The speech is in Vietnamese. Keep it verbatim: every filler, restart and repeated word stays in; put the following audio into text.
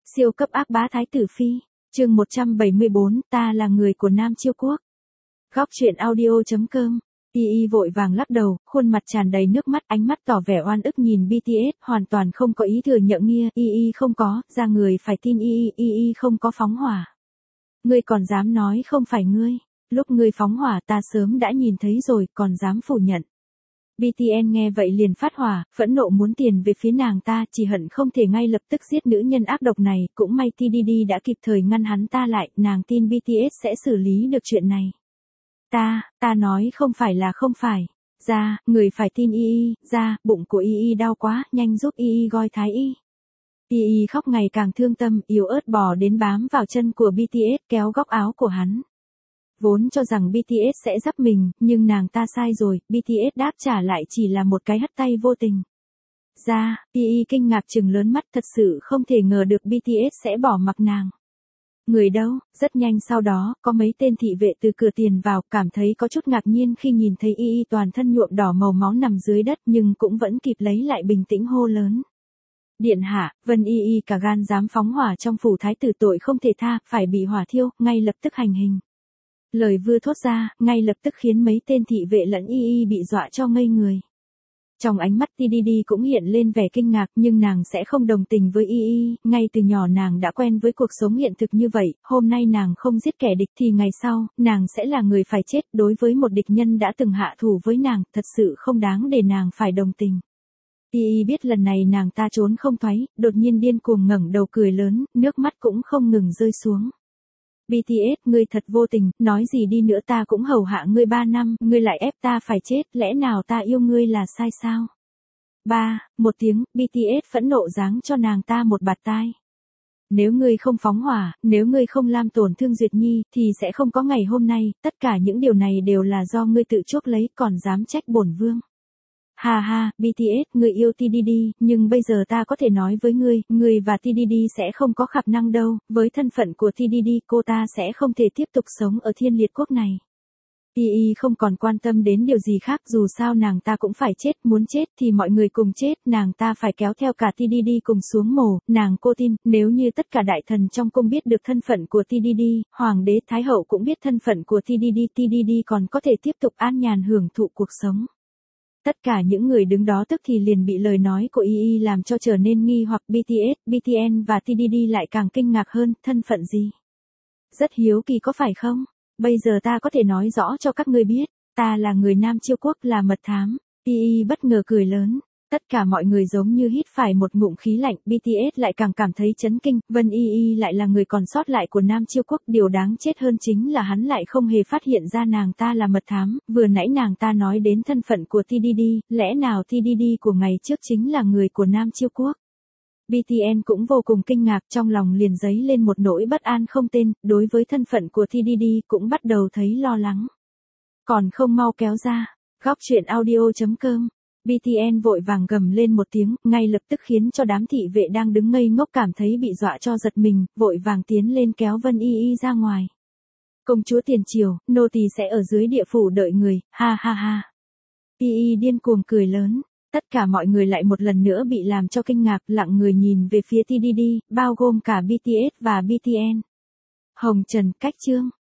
Siêu cấp ác bá Thái tử Phi, chương một trăm bảy mươi bốn, ta là người của Nam Chiêu Quốc. Góc truyện audio.com, Y Y vội vàng lắc đầu, khuôn mặt tràn đầy nước mắt, ánh mắt tỏ vẻ oan ức nhìn bê tê ét, hoàn toàn không có ý thừa nhận nghĩa, Y Y không có, ra người phải tin Y Y, Y Y không có phóng hỏa. Ngươi còn dám nói không phải ngươi, lúc ngươi phóng hỏa ta sớm đã nhìn thấy rồi, còn dám phủ nhận. bê tê en nghe vậy liền phát hỏa, phẫn nộ muốn tiền về phía nàng ta, chỉ hận không thể ngay lập tức giết nữ nhân ác độc này, cũng may tê đê đê đã kịp thời ngăn hắn ta lại, nàng tin bê tê ét sẽ xử lý được chuyện này. Ta, ta nói không phải là không phải. Ra, người phải tin Y Y, ra, bụng của Y Y đau quá, nhanh giúp Y Y gọi thái y. Y Y khóc ngày càng thương tâm, yếu ớt bò đến bám vào chân của bê tê ét, kéo góc áo của hắn. Vốn cho rằng bê tê ét sẽ giúp mình, nhưng nàng ta sai rồi, bê tê ét đáp trả lại chỉ là một cái hất tay vô tình. Ra, Y Y kinh ngạc trừng lớn mắt, thật sự không thể ngờ được bê tê ét sẽ bỏ mặc nàng. Người đâu, rất nhanh sau đó, có mấy tên thị vệ từ cửa tiền vào, cảm thấy có chút ngạc nhiên khi nhìn thấy Y Y toàn thân nhuộm đỏ màu máu nằm dưới đất, nhưng cũng vẫn kịp lấy lại bình tĩnh hô lớn. Điện hạ, Vân Y Y cả gan dám phóng hỏa trong phủ thái tử, tội không thể tha, phải bị hỏa thiêu, ngay lập tức hành hình. Lời vừa thốt ra, ngay lập tức khiến mấy tên thị vệ lẫn Y Y bị dọa cho ngây người. Trong ánh mắt tê đê đê cũng hiện lên vẻ kinh ngạc, nhưng nàng sẽ không đồng tình với Y Y, ngay từ nhỏ nàng đã quen với cuộc sống hiện thực như vậy, hôm nay nàng không giết kẻ địch thì ngày sau, nàng sẽ là người phải chết, đối với một địch nhân đã từng hạ thủ với nàng, thật sự không đáng để nàng phải đồng tình. Y Y biết lần này nàng ta trốn không thoát, đột nhiên điên cuồng ngẩng đầu cười lớn, nước mắt cũng không ngừng rơi xuống. bê tê ét, ngươi thật vô tình, nói gì đi nữa ta cũng hầu hạ ngươi ba năm, ngươi lại ép ta phải chết, lẽ nào ta yêu ngươi là sai sao? Ba, một tiếng, bê tê ét phẫn nộ giáng cho nàng ta một bạt tai. Nếu ngươi không phóng hỏa, nếu ngươi không làm tổn thương Duyệt Nhi, thì sẽ không có ngày hôm nay, tất cả những điều này đều là do ngươi tự chuốc lấy, còn dám trách bổn vương. Ha ha, bê tê ét, ngươi yêu tê đê đê, nhưng bây giờ ta có thể nói với ngươi, ngươi và tê đê đê sẽ không có khả năng đâu, với thân phận của tê đê đê, cô ta sẽ không thể tiếp tục sống ở Thiên Liệt Quốc này. Y Y không còn quan tâm đến điều gì khác, dù sao nàng ta cũng phải chết, muốn chết thì mọi người cùng chết, nàng ta phải kéo theo cả tê đê đê cùng xuống mồ, nàng cô tin, nếu như tất cả đại thần trong cung biết được thân phận của tê đê đê, hoàng đế thái hậu cũng biết thân phận của tê đê đê, tê đê đê còn có thể tiếp tục an nhàn hưởng thụ cuộc sống. Tất cả những người đứng đó tức thì liền bị lời nói của Y Y làm cho trở nên nghi hoặc, bê tê ét, bê tê en và tê đê đê lại càng kinh ngạc hơn, thân phận gì? Rất hiếu kỳ có phải không? Bây giờ ta có thể nói rõ cho các ngươi biết, ta là người Nam Chiêu Quốc, là mật thám. Y Y bất ngờ cười lớn, tất cả mọi người giống như hít phải một ngụm khí lạnh, bê tê ét lại càng cảm thấy chấn kinh, Vân Y Y lại là người còn sót lại của Nam Chiêu Quốc, điều đáng chết hơn chính là hắn lại không hề phát hiện ra nàng ta là mật thám, vừa nãy nàng ta nói đến thân phận của tê đê đê, lẽ nào tê đê đê của ngày trước chính là người của Nam Chiêu Quốc? bê tê en cũng vô cùng kinh ngạc, trong lòng liền dấy lên một nỗi bất an không tên, đối với thân phận của tê đê đê cũng bắt đầu thấy lo lắng. Còn không mau kéo ra, góc truyện audio.com. bê tê en vội vàng gầm lên một tiếng, ngay lập tức khiến cho đám thị vệ đang đứng ngây ngốc cảm thấy bị dọa cho giật mình, vội vàng tiến lên kéo Vân Y Y ra ngoài. Công chúa tiền triều, nô tỳ sẽ ở dưới địa phủ đợi người, ha ha ha. Y Y điên cuồng cười lớn, tất cả mọi người lại một lần nữa bị làm cho kinh ngạc, lặng người nhìn về phía tê đê đê, bao gồm cả bê tê ét và bê tê en. Hồng Trần, cách chương.